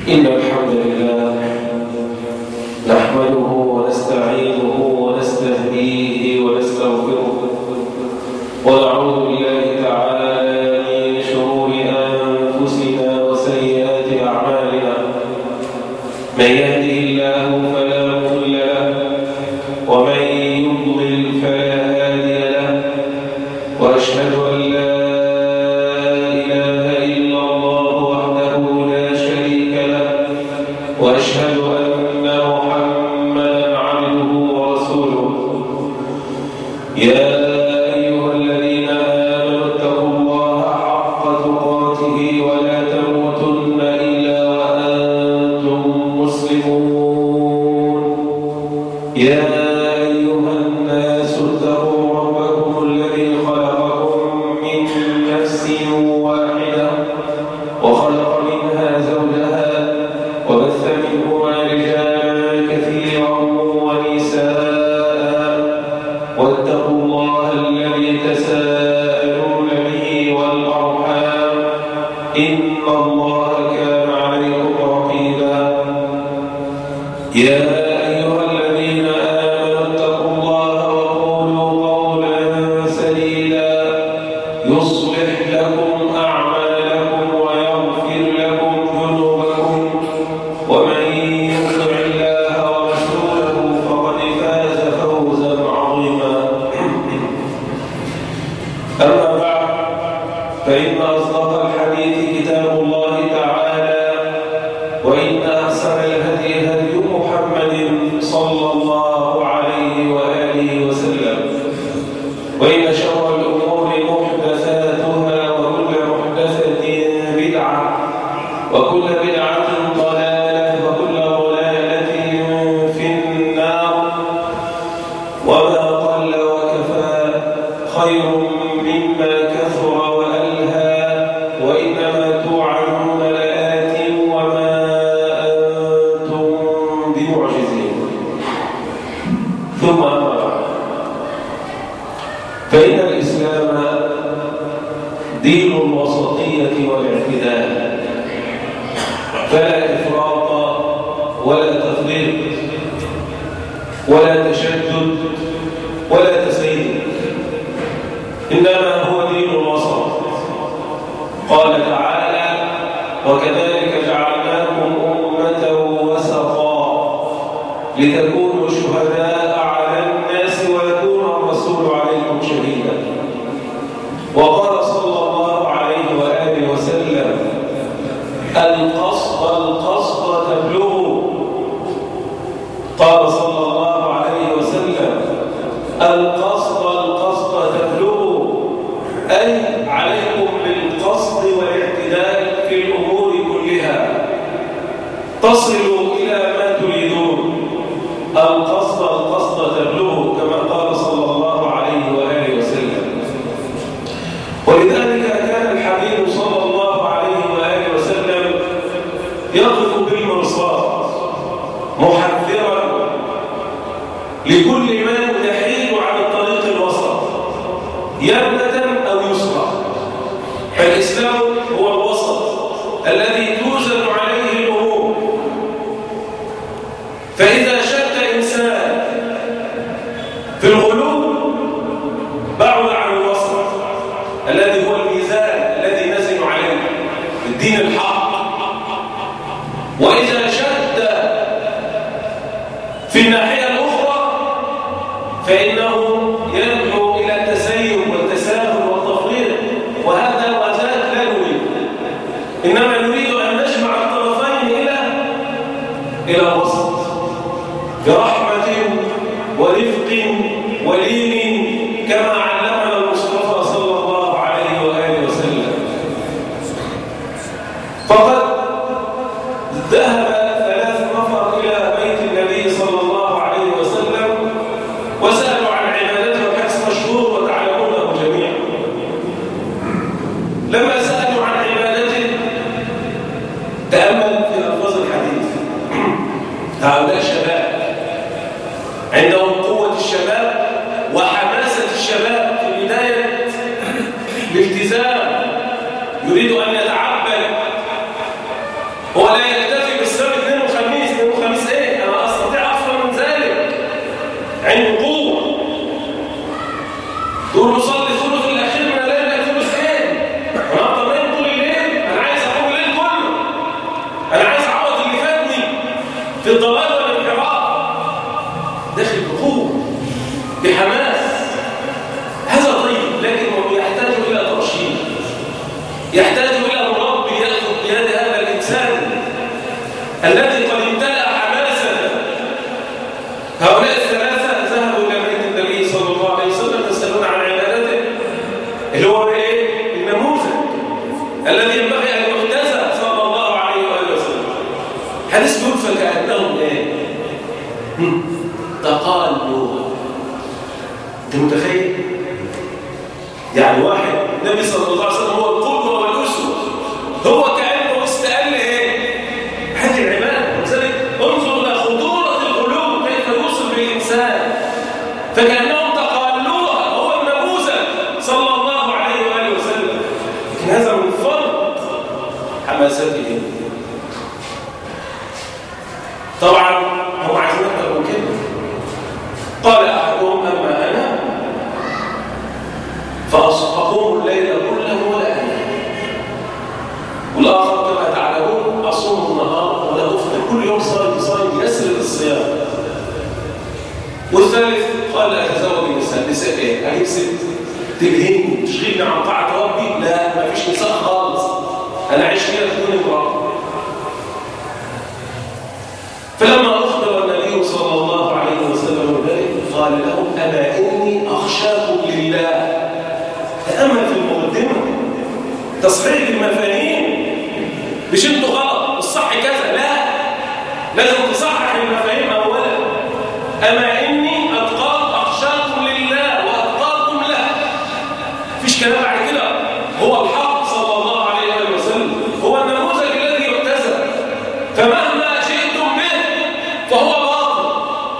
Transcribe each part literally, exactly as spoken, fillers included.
إن الحمد لله نحمده ونستعينه ونستهديه ونستغفره ونعوذ بالله تعالى من شرور أنفسنا وسيئات أعمالنا. من يهده الله فلا مضل له ومن يضلل فلا هادي له، وأشهد أن لا وأشهد أن محمدًا عبده ورسوله. يا أيها الذين آمنوا اتقوا الله حق تقاته ولا تموتن إلا وأنتم مسلمون. يا أيها الناس اتقوا ربكم الذي خلقكم من نفس واحدة وخلق منها زوجها وبث منهما رجالا كثيرا ونساء، واتقوا الله الذي تساءلون به والأرحام إن الله كان عليكم رقيبا. يا أيها الذين آمنوا اتقوا الله وقولوا قولا سديدا يصلح لكم أعمالكم ويغفر لكم ذنوبكم، ومن يطع الله ورسوله فقد فاز فوزا عظيما. أما بعد، فإن أصدق الحديث كتاب الله تعالى، وإن أحسن الهدي هدي محمد صلى الله عليه وآله وسلم، وإن شر الأمور محدثاتها، وكل محدثة بدعة، وكل بدعة ضلالة، وكل ضلالة في النار. وما قل وكفى خير مما كثر وألهى، وإنما توعدون لآت وما أنتم بمعجزين. ثم أما بعد، فإن الإسلام دين الوسطية والاعتدال، فلا إفراط ولا تفريط ولا تشدد ولا تسيير، إنما هو دين الوسط. قال تعالى: وكذلك جعلناكم أمة وسطا لتكونوا شهداء على الناس ويكون الرسول عليكم شهيدا. وقال صلى الله عليه وآله وسلم: القصد القصد تبلغوا. قال صلى الله عليه وسلم: القصد القصد تبلغوا، أي عليكم بالقصد والاعتدال في الأمور كلها تصلوا إلى ما تريدون. القصد القصد تبلغوا، كما قال صلى الله عليه وآله وسلم. ولذلك كان الحبيب صلى الله عليه وآله وسلم يقف بالمرصاد محذرا لكل من يحيد عن الطريق الوسط يمنة أو يسرى. فالإسلام هو الوسط الذي توزن عليه الأمور. فإذا شك إنسان في الغلو بعد عن الوسط الذي هو الميزان الذي نزن عليه الدين الحق. وإذا شد في الناحية الأخرى فإنه يدعو إلى التسيب والتساهل والتفريط، وهذا وذاك لا نريد، إنما نريد أن نجمع الطرفين إلى إلى الوسط برحمة ورفق ولين، كما علمنا المصطفى صلى الله عليه وآله وسلم. فقد ذهب ثلاث نفر إلى بيت النبي صلى الله عليه وسلم وسألوا عن عبادته، والحديث مشهور وتعلمونه جميعا. لما سألوا عن عبادته تأمل في ألفاظ الحديث. هؤلاء شباب عندهم قوة الشباب وحماسة الشباب في بداية الالتزام، يريد أن يتعبد ولا يكتفي عنده قوة. تقول له صلي ثلث الأخير من الليل لك ثلث ايه؟ أنا أفضل نايم طول الليل، أنا عايز أقوم الليل كله، أنا عايز أعوض اللي فاتني في الضلال والانحراف. داخل بقوة بحماس، هذا طيب، لكن يحتاج إلى ترشيد، يحتاج إلى مربي يأخذ بيد هذا الإنسان الذي قد امتلأ حماسة. هؤلاء الثلاثة ذهبوا إلى بيت النبي صلى الله عليه وسلم يسألون عن عبادته، اللي هو إيه؟ النموذج الذي ينبغي أن يحتذى صلى الله عليه وآله وسلم. حديث يقول فكأنهم إيه؟ تقالوا. أنت متخيل؟ يعني واحد النبي صلى الله عليه وسلم هو القدوة والأسوة، هو كأنه استقل إيه؟ حد العبادة. وذلك انظر إلى خطورة القلوب كيف يوصل بالإنسان، فكأنهم تقالوها، هو النموذج صلى الله عليه وآله وسلم. لكن هذا من فرط حماسته. طبعا هم عايزين أكثر من كده. قال أحدهم أما أنا فأقوم الليل كله ولا أنام، والآخر كما تعلمون أصوم النهار ولا أفطر، كل يوم صائم صائم يسرد الصيام. والثالث قال أتزوج النساء. نساء إيه؟ أجيب ست تلهيني تشغلني عن طاعة ربي؟ لا، ما فيش نساء خالص، أنا عايش فيها بدون امرأة. فلما أخبر النبي صلى الله عليه وسلم ذلك قال لهم أما إني أخشاكم لله. تأمل في المقدمة، تصحيح المفاهيم. مش انتوا غلط، الصح كذا، لا، لازم تصحح المفاهيم أولا. أما إني أتقاكم أخشاكم لله وأتقاكم له. مفيش كلام بعد كده. هو الحق صلى الله عليه وسلم، هو النموذج الذي يحتذى، فمهما جئتم به فهو باطل،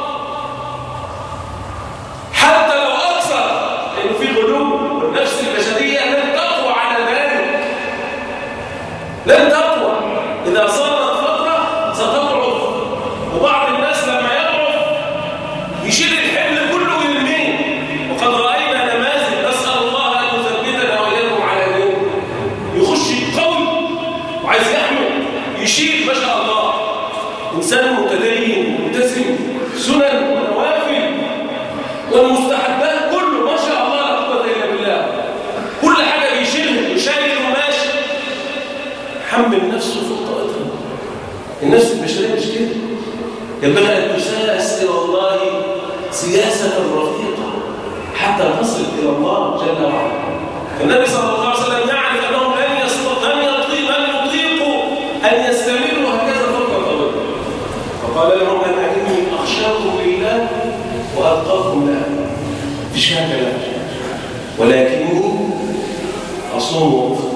حتى لو أكثر، لأنه في غلو. النفس البشرية لن تقوى على ذلك، لن تقوى. إذا صارت فترة ستضعف، وبعض الناس لما يضعف يشيل الحمل كله ويرميه. وقد رأينا نماذج، نسأل الله أن يثبتنا وإياكم على دين، يخش قوي وعايز يحمل، يشيل ما شاء الله، إنسان متدين ملتزم سنن ونوافل والمستحبات كله ما شاء الله لا قوة إلا بالله، كل حاجة بيشيلها، يشيل وماشي، حمل نفسه فوق طاقتها. النفس البشرية مش كده، ينبغي أن تساس إلى الله سياسة رفيقة حتى تصل إلى الله جل وعلا. النبي صلى الله عليه وسلم يعرف أنهم لن يستطيعوا أن يطيقوا أن يستمروا هكذا فترة طويلة، فقال لهم أنا إني أخشاكم لله وأتقاكم له. مفيش فيها كلام، ولكني أصوم وأفطر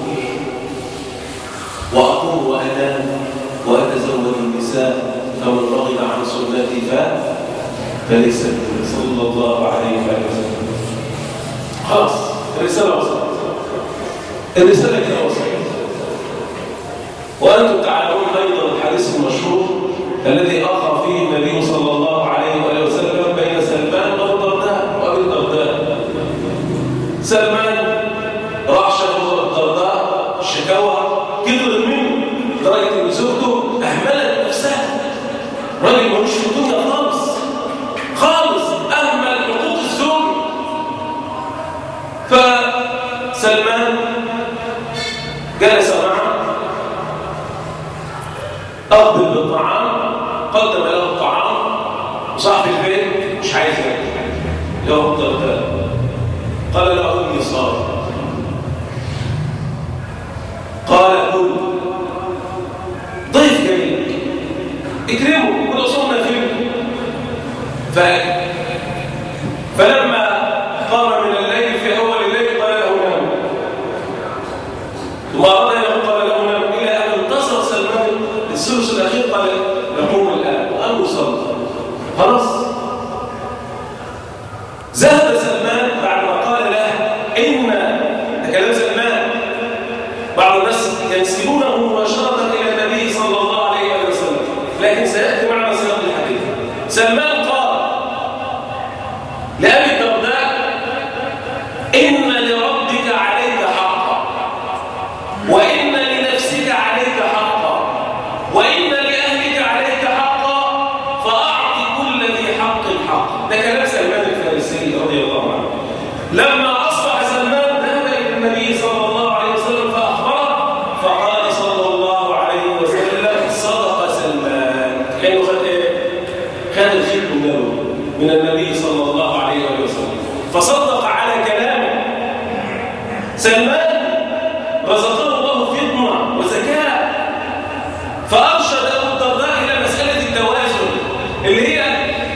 وأقوم وأنام وأتزوج النساء، فمن رغب عن سنتي فليس مني صلى الله عليه وسلم. خلاص، الرسالة وصلت، الرسالة كده وصلت. وأنتم تعلمون أيضا الحديث المشهور الذي أخر فيه النبي صلى الله عليه وآله وسلم بين سلمان والدرداء وأبي الدرداء. سلمان راح شكوى الدرداء، شكوى كثر منه لدرجة إن زوجته أهملت نفسها. راجل ملوش في الدنيا خالص خالص، أهمل حقوق الزوج. فسلمان جلس معه، أقبل بالطعام، قدم له الطعام، وصاحب البيت مش عايز ياكل، له الدرداء قال له إني صائم. قال قل ضيف جاي اكرمه ولو صمنا فيه. فأكل. فلما قام من الليل في أول الليل قال له نام، ثم أراد له قال له نام، إلى أن انتصر سلمان الثلث الأخير قال نقوم الآن وأن نصلي. خلاص ذهب سلمان بعد ما قال له إن ده كلام سلمان. بعض الناس ينسبونه مباشرة إلى النبي صلى الله عليه وسلم، لكن سيأتي معنا سياق الحديث. سلمان قال ده كلام سلمان الفارسي رضي الله عنه. لما أصبح سلمان ذهب إلى النبي صلى الله عليه وسلم فأخبره، فقال صلى الله عليه وسلم صدق سلمان. كانوا خد إيه؟ خد الخير من النبي صلى الله عليه وسلم، فصدق على كلامه. سلمان رزقه الله فطنة وذكاء، فأرشد أبو الدرداء إلى مسألة التوازن اللي هي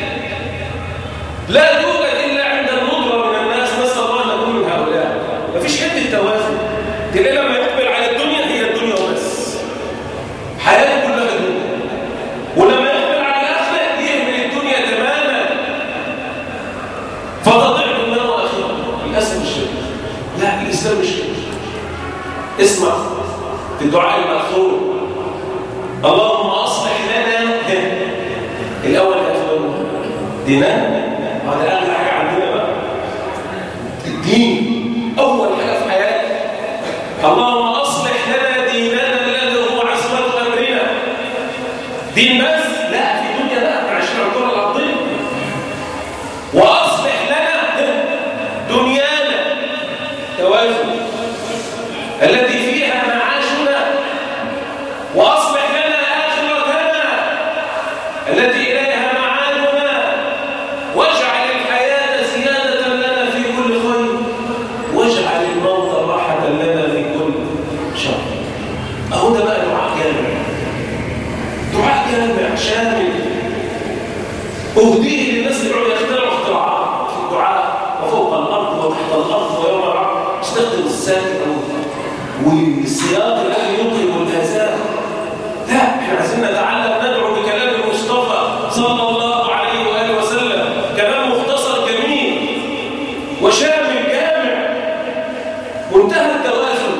لا توجد إلا عند الندرة من الناس. نسأل الله أن نكون من هؤلاء. مفيش حته توازن. تلاقي لما يقبل على الدنيا هي الدنيا وبس، حياته كلها دنيا، ولما يقبل على الآخرة يهمل الدنيا تماما، فتضيع دنيا وآخرة. الأسلام مش كده. لا، الإسلام مش كده. اسمع في الدعاء المأثور: اللهم أصلح لنا الأول أخواننا ديننا. هذا أغلى حاجة عندنا بقى، الدين أول حاجة في حياتنا. اللهم أصلح لنا ديننا الذي هو عصمة أمرنا. دين بس؟ لا، في دنيا لا، عشان الكرة الأرضية. وأصلح لنا دنيانا توازن التي فيها معاشنا، وأصلح لنا آخرتنا التي إليها معادنا، واجعل الحياة زيادة لنا في كل خير، واجعل الموت راحة لنا في كل شر. أهو ده بقى دعاء جامع، دعاء جامع شامل أهديه للناس اللي يقعدوا يخترعوا اختراعات في الدعاء، وفوق الأرض وتحت الأرض ويوم العرض. استخدم الساكن والسياق الذي يطلب الآثار. لا، احنا عايزين نتعلم ندعو بكلام المصطفى صلى الله عليه وآله وسلم، كلام مختصر جميل وشامل جامع منتهى التوازن.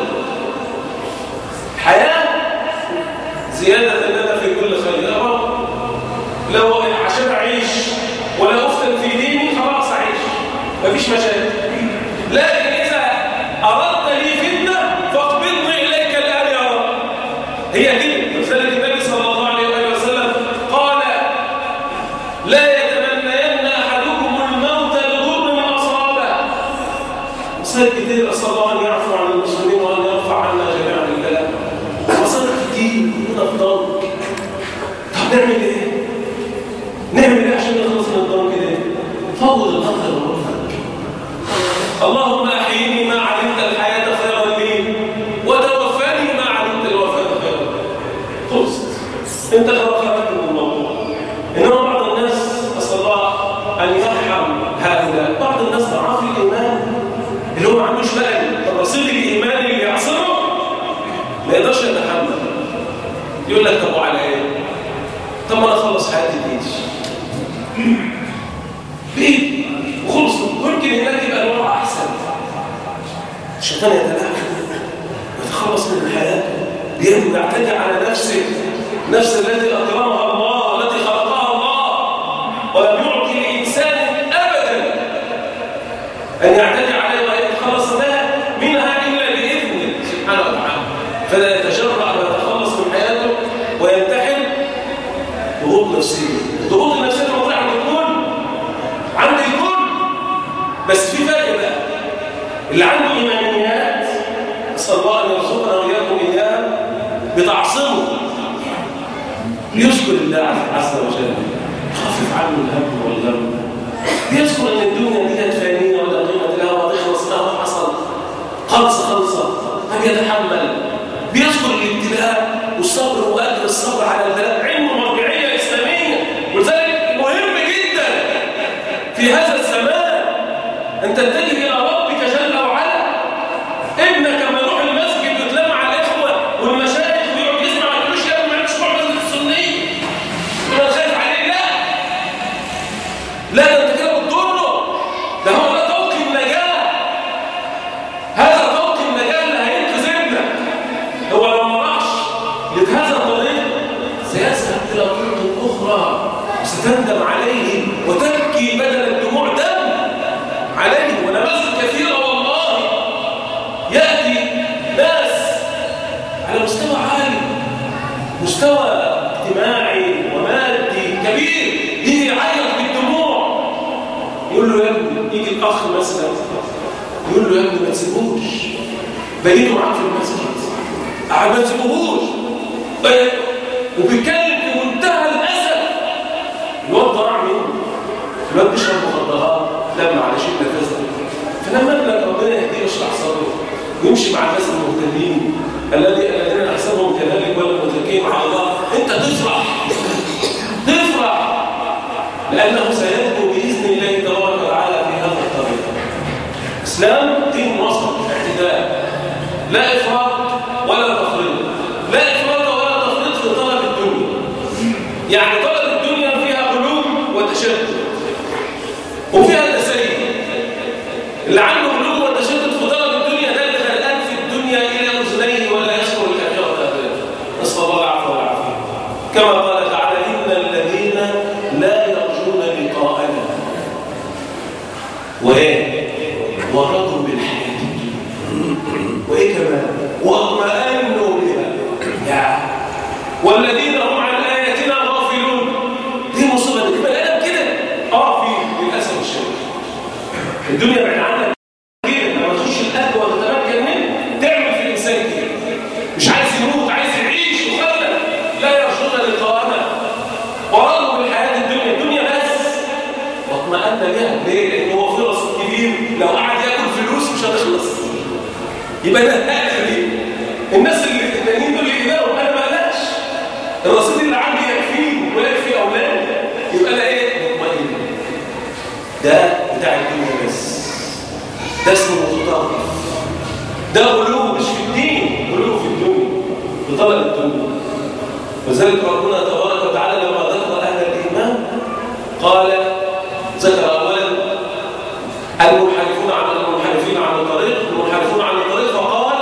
حياة زيادة لنا في كل خير. يا رب، لو عشان أعيش ولا أفتن في ديني خلاص أعيش، مفيش مشاكل. لكن إذا أردت لي فتنة فاقبضني إليك الآن يا رب. هي كده. لذلك النبي صلى الله عليه وسلم قال: لا يتمنين أحدكم الموت لضر ما أصابه. مصائب كتير، أسأل الله أن يعفو عن المسلمين وأن يرفع عنا جميعا البلاء. مصائب كتير كلنا في ضنك. طب نعمل إيه؟ نعمل إيه عشان نخلص من الضنك ده؟ فوض الأمر لربك. اللهم أحييني ما علمت الحياة خيرا لي، وتوفاني ما علمت الوفاة خيرا. خلصت، انت خرجت من الموضوع. انما بعض الناس، اسال الله ان يرحم هؤلاء، بعض الناس ضعاف الايمان اللي هو ما عندوش بقى الرصيد الايماني اللي يعصره، ما يقدرش يتحمل. يقول لك طب وعلى ايه؟ طب ما انا اخلص حياتي بايدي بايدي وخلص، ممكن هناك يبقى الوضع احسن. الشيطان يتلاعب ويتخلص من الحياه، يعتدي على نفسه، نفس التي اكرمها الله والتي خلقها الله، ولم يعطي الانسان ابدا ان يعتدي عليها ويتخلص منها الا باذنه سبحانه وتعالى. فلا يتجرأ على يتخلص من حياته وينتحل. ضغوط نفسيه، الضغوط النفسيه الموضوع عند الكل، عند الكل، بس في فرق بقى. اللي عنده ايمانيات، اسال الله ان يرزقنا واياكم اياها، بتعصمه يذكر الله عز وجل، يخفف عنه الهم والغم، بيذكر ان الدنيا دي فانيه ولا قيمه لها وتخلص لها وحصل خلص خلصه، من يتحمل. بيذكر الابتلاء والصبر واجر الصبر على البلاء، عنده مرجعيه اسلاميه. ولذلك مهم جدا في هذا الزمان ان تتجه الى ربك جل وعلا. ابنك لما يروح المسجد ويتلم مع الاخوه والمشايخ ويقعد يسمع ما يقولوش يا ابني ما عندكش روح مسجد السنيه، انا خايف عليه. لا لا، ده انت كده بتضره. ده هو ده طوق النجاه، هذا طوق النجاه اللي هينقذ ابنك. هو لو ما راحش لهذا الطريق سيذهب الى طرق اخرى ستندم عليه وتبكي بدل الدموع دم عليه. ونماذج كثيره والله، ياتي ناس على مستوى عالي، مستوى اجتماعي ومادي كبير، يجي يعيط بالدموع يقول له يا ابني، يجي الأخ مثلا يقول له يا ابني ما تسيبوش، بيته معاك في المسجد، قاعد ما تسيبوهوش، وبيتكلم في منتهى الأسف. الواد ضاع منه، الواد بيشرب مخدرات لما على شيء نفسه. فلما ابنك ربنا يهديه ويشرح صدره ويمشي مع الناس المهتدين الذي الذين احسبهم كذلك ولا متكئين مع الله، انت تفرح تفرح لانه سيدعو باذن الله تبارك وتعالى في هذا الطريق. اسلام دين وسط اعتدال، لا افراط ولا تفريط، لا افراط ولا تفريط في طلب الدنيا. يعني طلب الدنيا فيها غلو وتشدد وفيها تسيب. اللي عنده غلو وتشدد في طلب الدنيا ده اللي غرقان في الدنيا الى اذنيه ولا يشكر الاخره ابدا. نسال الله العفو والعافيه. كما قال تعالى: ان الذين لا يرجون لقاءنا وايه ورضوا بالحياه الدنيا وايه كمان واطمأنوا بها يعني والذين هم عن اياتنا غافلون. دي مصيبه دي بني ادم كده اه في للاسف الشديد. الدنيا بعيد عنك كده، لما تخش القهوه وتتمكن منه تعمل في الانسان كده، مش عايز يموت، عايز يعيش وخلى. لا يرجون لقاءنا ورضوا بالحياه الدنيا، الدنيا بس واطمأن بها. ليه؟ لان هو في رصيد كبير، لو قعد ياكل فلوس مش هتخلص. يبقى ده الحاله دي. الناس اللي التانيين دول اللي يلاقوا انا ما قلقش، الرصيد اللي عندي يكفيه ويكفي اولادي، يبقى انا ايه؟ مطمئن. ده بتاع الدنيا بس، ده اسمه متطرف، ده غلو مش في الدين، غلو في الدنيا، بطلب الدنيا. وذلك ربنا تبارك وتعالى لما ذكر اهل الايمان قال، ذكر اولا المنحرفون عن المنحرفين عن الطريق المنحرفون عن الطريق فقال: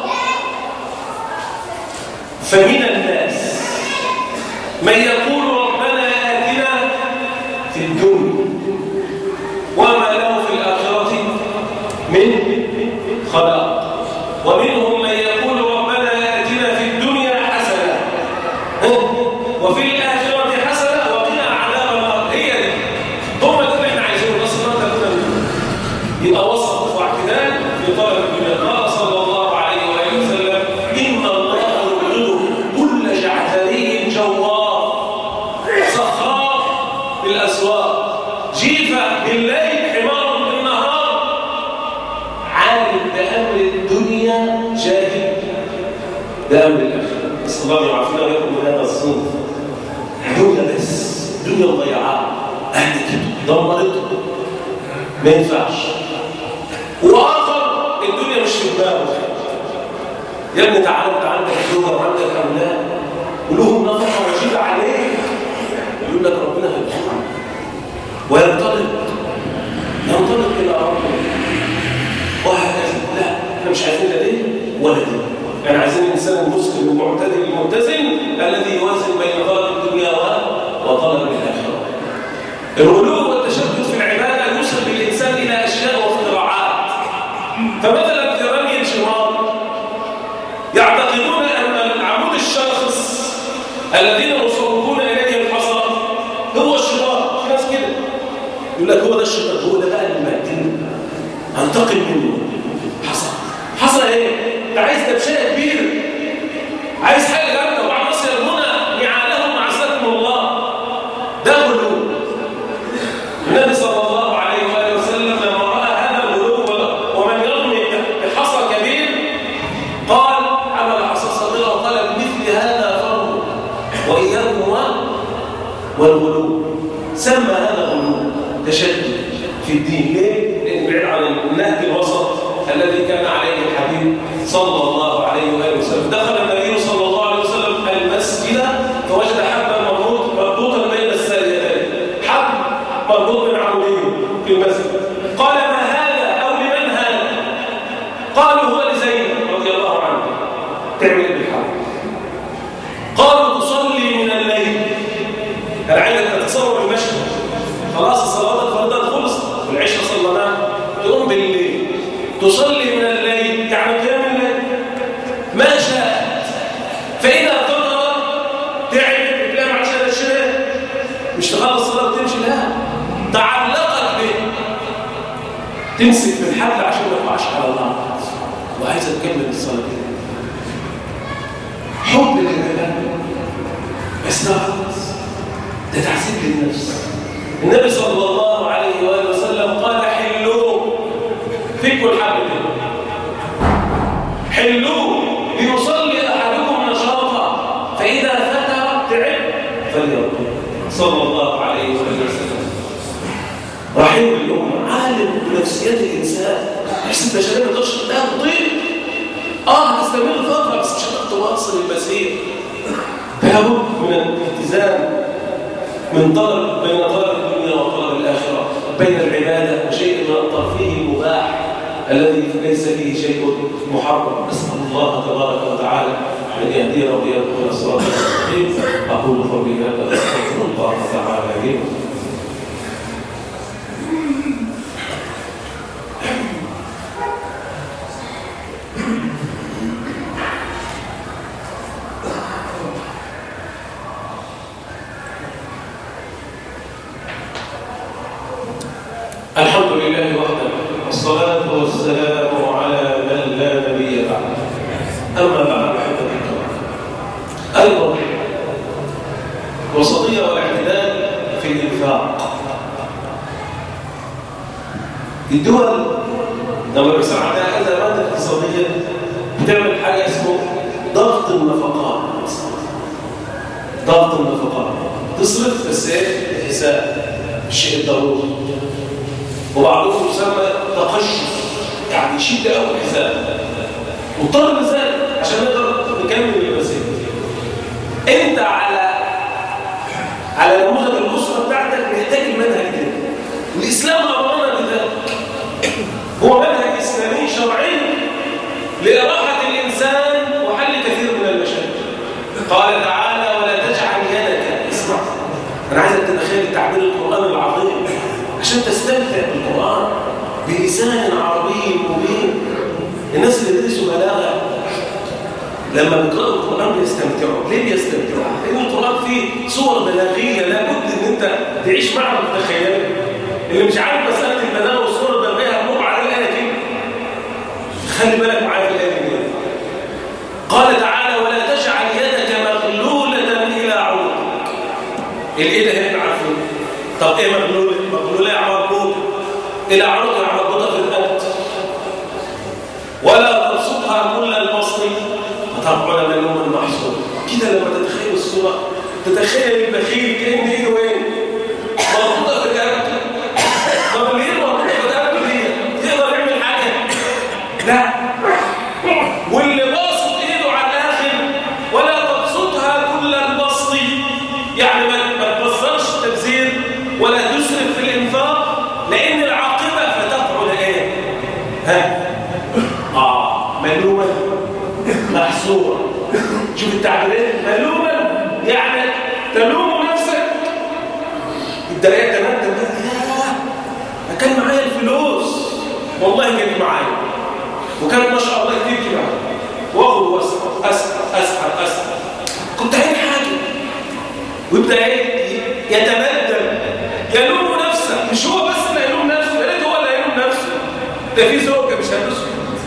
فمن الناس من يقول ربنا آتنا في الدنيا وما له في الآخرة من خلاق، ومنهم من يقول ربنا آتنا في الدنيا حسنة وفي الآخرة حسنة وقنا عذاب النار. هي دي هم اللي احنا عايزينه، بس ما تكون يبقى وسط واعتدال في طلب الدنيا. قال صلى الله عليه وآله وسلم: إن الله يبغض كل جعفري جوار صخار بالأسواق جيفة بالليل حمار بالنهار عالم بأمر الدنيا جاهل بأمر الآخرة. نسأل الله يعافينا ويكون من هذا الصنف. دنيا بس، دنيا مضيعة، أهلك دمرته ما ينفعش. وآخر الدنيا مش في دماغه. يا ابني تعالى، انت عندك زوجة وعندك أولاد ولهم نفقة واجبة عليك، يقول لك ربنا هيرحمك وينطلق ينطلق إلى ربنا وهكذا. لا، احنا مش عايزين لا دي ولا دي، يعني عايزين الإنسان المسلم المعتدل المتزن الذي يوازن بين طلب الدنيا وطلب الآخرة. الغلو والتشدد في العبادة يوصل بالإنسان إلى أشياء واختراعات. فمثلا في رمي الجمار يعتقدون أن العمود الشاخص الذين يصوبون إليه الحصى هو الشيطان. في ناس كده يقول لك هو ده الشيطان، هو ده بقى المعتن هنتقم منه. حصى حصى ايه؟ انت عايز تبشيره كبيره، عايز حاجه جامده، وبعض الناس يرمون نعالهم عزكم الله. ده غلو. النبي صلى الله عليه واله وسلم لما راى هذا الغلو ومن يرمي بحصى كبير قال: عمل حصى صغيره وقال: بمثل هذا فرض واياكم والغلو. سمى هذا غلو تشدد في الدين. ليه؟ لأن بعيد عن النهج الوسط الذي كان عليه الحبيب صلى الله عليه وآله وسلم. دخل النبي صلى الله عليه وسلم المسجد فوجد حبا مربوطا بين الساريتين، حب مربوط من عمودين في المسجد. قال: ما هذا أو لمن هذا؟ قالوا: هو لزينب رضي الله عنها. تعمل بالحب. قالوا: تصلي من الليل. أنا عايزك تتصور المشهد، خلاص الصلاة الفرضات خلصت والعشاء صلناها، تقوم بالليل تصلي من الليل، يعني قيام الليل ما شاءت. فإذا قدر تعبت بتنام عشان الشباب مش تخلص الصلاة وتمشي لها، تعلقت به تمسك في الحبل عشان ما تقعش على الارض وعايزه تكمل الصلاه كده. حب للعباده بس ده ده تعذيب للنفس. النبي صلى الله عليه واله وسلم قال حلوا فيكم الحبل كده، حلوا ليصلي احدكم نشاطا فاذا فتر تعب فليرقد صلى الله عليه واله وسلم. رحيم الامه، عالم بنفسيات الانسان، نفس البشريه ما تقدرش لا تطيق. اه هتستمر فتره بس مش هتقدر تواصل المسير. فلا بد من الالتزام، من طلب بين طلب الدنيا وطلب الاخره، بين العباده وشيء من الترفيه المباح الذي ليس فيه شيء محرم. نسال الله تبارك وتعالى ان يهدينا واياكم الى الصراط المستقيم. اقول قولي هذا استغفر الله تعالى لي. الحمد لله وحده والصلاة والسلام على من لا نبي بعده. أما بعد أحبتي الكرام، أيضا الوسطية والاعتدال في الإنفاق. الدول لما بيصير عندها أزمات اقتصادية بتعمل حاجة اسمه ضغط النفقات. ضغط النفقات تصرف بس ايه حساب الشيء الضروري، وبعضهم يسمى تقشف، يعني يشيل ده اول حساب وطلب لذلك عشان نقدر نكمل المسيره. انت على على نموذج الاسره بتاعتك محتاج المنهج ده، والاسلام امرنا بذلك. هو منهج اسلامي شرعي لاراحه الانسان وحل كثير من المشاكل. قال تعالى ولا تجعل يدك، اسمع انا عايزك تتخيل التعبير القراني العظيم عشان تستمتع بالقرآن بلسان عربي مبين. الناس اللي بيدرسوا بلاغة لما بيقرأوا القرآن بيستمتعوا. ليه بيستمتعوا؟ لأن القرآن فيه صور بلاغية لابد إن أنت تعيش معها وتتخيلها. اللي مش عارف مسألة البلاغة والصور البلاغية هتمر على الآية كده. خلي بالك معايا في الآية دي. قال تعالى ولا تجعل يدك مغلولة إلى عنقك. الإيه ده احنا عارفين. طب إيه مغلولة؟ مغلولة يعني مربوطة إلى عنقك، يعني مربوطة في الأنت. ولا تبسطها كل البسط فتقعد ملوما محصورا. كده لما تتخيل الصورة تتخيل البخيل كأن ايده وين؟ مربوطة في الأنت. طب ليه مربوطة في الأنت دي؟ يقدر يعمل حاجة؟ لا. واللي باسط ايده على الآخر ولا تبسطها كل البسط، يعني ما تبصرش تبذير ولا تسرف في الإنفاق، لأن العاقبة فتقعد ايه؟ ها؟ آه ملوما محصورا. شوف التعبيرين، ملوما يعني تلوم نفسك. الدرجات تمام يا كان معايا الفلوس والله كانت معايا وكانت ما شاء الله كتير كده، واخد واسحب اسحب اسحب اسحب كنت عايز حاجه، ويبدا ايه يتبدل يلوم نفسه. مش هو بس اللي يلوم نفسه، يا ريت هو اللي يلوم نفسه. ده في زوجه مش هتسكت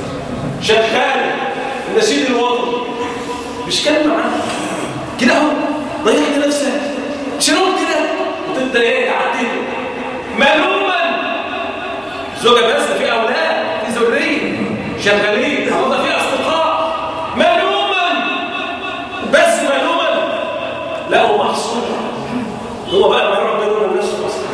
شغاله النشيد الوطني مش كان معاه كده اهو، ضيعت نفسك شنو كده وتبدا ايه تعديله ملوما. زوجه بس في اولاد في ذريه شغالين الله في اصدقاء، ملوما بس ملوما لا محصور. هو بقى ما يقعد بينهم الناس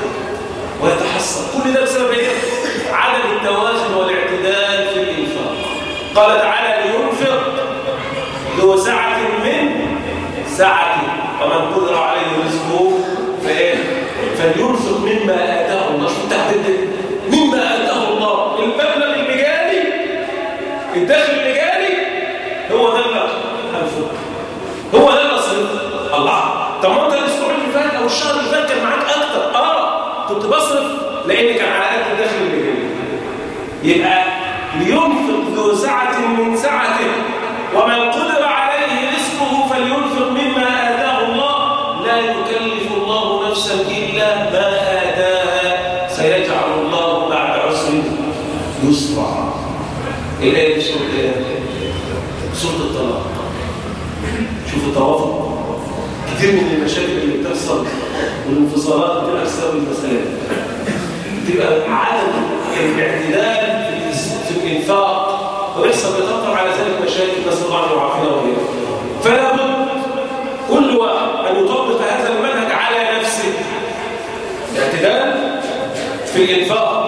ويتحسر. كل ده بسبب ايه؟ عدم التوازن والاعتدال في الانفاق. قال تعالى لينفق ذو سعة من سعته ومن قدر عليه رزقه فايه؟ فلينفق مما اتاه الله. شو التحديد؟ مما اتاه الله، المبلغ المجاني الدخل المجاني هو ده اللي هنفق، هو ده اللي صرف. الله، طب ما انت الاسبوع اللي فات او الشهر اللي فات كان معاك اكتر. اه كنت بصرف لان كان على قد الدخل المجاني. يبقى لينفق ذو سعة من سعته ومن قدر عليه رزقه فلينفق مما آتاه الله لا يكلف الله نفسا إلا ما آتاها سيجعل الله بعد عسر يسرع. الآية في سورة سورة الطلاق. شوفوا التوافق، كتير من المشاكل اللي بتحصل والانفصالات بتبقى بسبب المسائل، بتبقى عدم الاعتدال في الإنفاق ويحصل يترتب على ذلك مشاكل، نسأل الله أن يعافينا وإياكم. فلا بد كل واحد أن يطبق هذا المنهج على نفسه، الاعتدال في الإنفاق.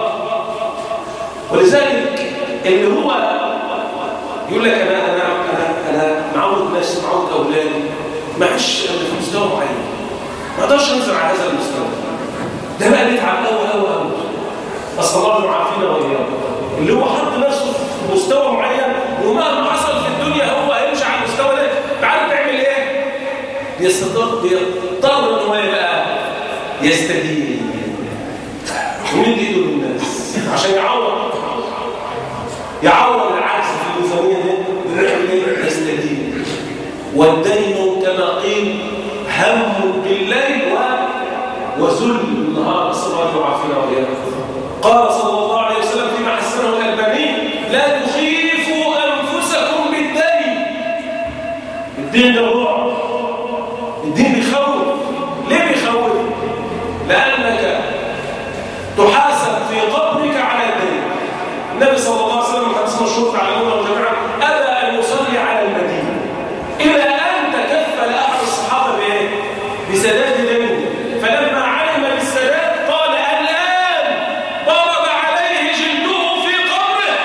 ولذلك اللي هو يقول لك أنا أنا أنا أنا معود نفسي معود أولادي معيش في مستوى معين، ما اقدرش انزل على هذا المستوى، ده بقى نتعب قوي قوي قوي. أسأل الله أن يعافينا وإياكم. اللي هو حط نفسه في مستوى معين ومهما حصل في الدنيا هو هيمشي على المستوى ده، تعالوا تعمل ايه؟ بيستضر بيضطر ان هو يبقى يستدين ويمد ايده للناس عشان يعوض يعوض العجز في الميزانيه دي، بيعمل ايه؟ يستدين. والدين كما قيل هم بالليل وذل بالنهار. نسأل الله أن يعافينا وإياكم. قال صلى الله عليه وسلم فيما حسنه الألباني: لا تخيفوا أنفسكم بالدين. الدين ده الرعب، الدين بيخوف. ليه بيخوف؟ لأنك تحاسب في قبرك على الدين. النبي صلى الله عليه وسلم حديث مشهور تعلمونه جميعا: أبى أن يصلي على المدينة إلى أن تكفل أحد الصحابة بإيه؟ بسداد دينه، فلما علم بالسداد قال: الآن ضرب عليه جلده في قبره.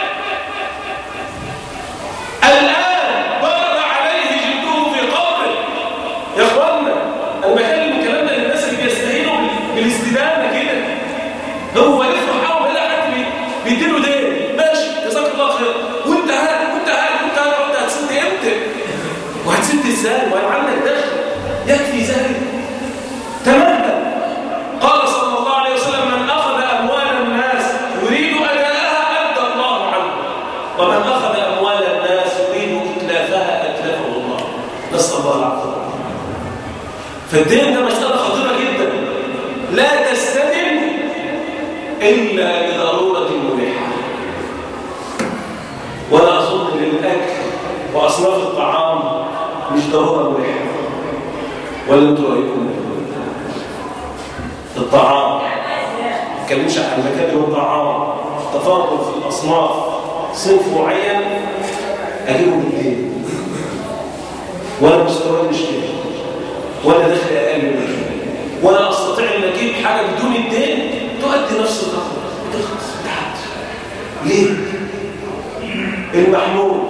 الآن ضرب عليه جلده في قبره. يا اخوانا انا بكلم الكلام ده للناس اللي بيستهينوا بالاستدانه كده، هو يفرح قوي بلا حد بيديله دين، ماشي جزاك الله خير، وانت هات وانت هات وانت هات وانت هتسد امتى؟ وهتسد ازاي؟ وهل عندك دخل يكفي ذلك؟ تمام. قال صلى الله عليه وسلم: من اخذ اموال الناس يريد اداءها ادى الله عنه، ومن اخذ اموال الناس يريد اتلافها اتلافه الله. نسال الله العافيه. فالدين ده مساله خطيره جدا، لا تستدن الا لضروره ملحه. ولا اظن ان الاكل واصناف الطعام مش ضروره ملحه، ولا انتوا رايكم؟ الطعام ما نتكلمش عن مكاتب الطعام، تفاضل في الاصناف، صنف معين اجيبه بالدين، ولا مستوى مش كده، ولا دخل اقل من كده، ولا استطيع ان اجيب حاجه بدون الدين تؤدي نفس الخطوه، بتخلص تحت. ليه؟ المحمول،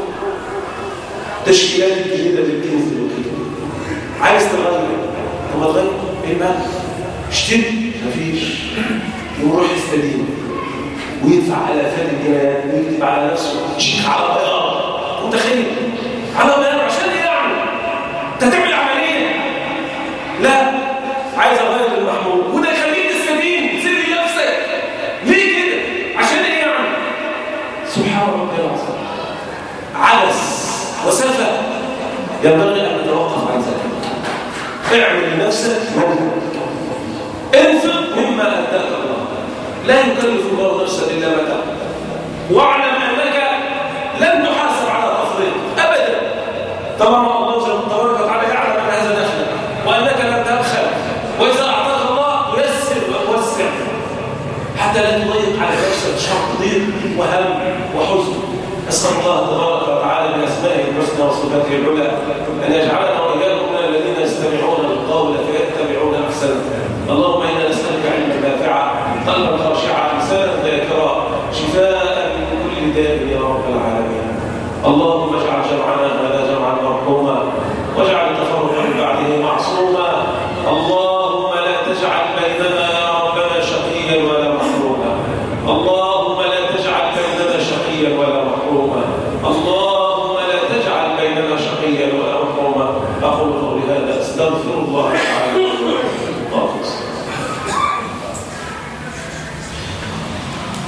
تشكيلات الجديده للكنز والكلمه، عايز تغير، طب ما تغير ايه المال؟ اشتري، مفيش، يروح يستدين ويدفع على افات الجنايات ويكتب على نفسه شيك على بياض. متخيل؟ على بياض عشان ايه يعني؟ انت هتعمل عمليه؟ لا، عايز اغير المحمول، وده يخليك تستدين، تسيب نفسك. ليه كده؟ عشان ايه يعني؟ سبحان ربي العظيم. عبث وسفه، ينبغي ان نتوقف عن ذلك. اعمل لنفسك منهج، انفق مما اتاك الله، لا يكلف الله نفسا الا ما اتاك، واعلم انك لن تحاسب على تفريط ابدا. طالما الله تبارك وتعالى يعلم ان هذا دخلك وانك لن تبخل، واذا اعطاك الله ييسر ويوسع حتى لا تضيق على نفسك شر ضيق وهم وحزن. اسال الله تبارك وتعالى باسمائه الحسنى وصفاته العلى ان يجعلنا واياكم من الذين يستمعون القول فيتبعون احسنه. اللهم انا نسالك علما نافعا، قلبا خاشعا، لسانا ذاكرا، شفاء من كل داء يا رب العالمين. اللهم اجعل جمعنا هذا جمعا مرحوما، واجعل التفرق من بعده معصوما. اللهم لا تجعل بيننا يا ربنا شقيا ولا محروما. اللهم لا تجعل بيننا شقيا ولا محروما. اللهم لا تجعل بيننا شقيا ولا محروما. اقول قولي هذا، استغفر الله تعالى.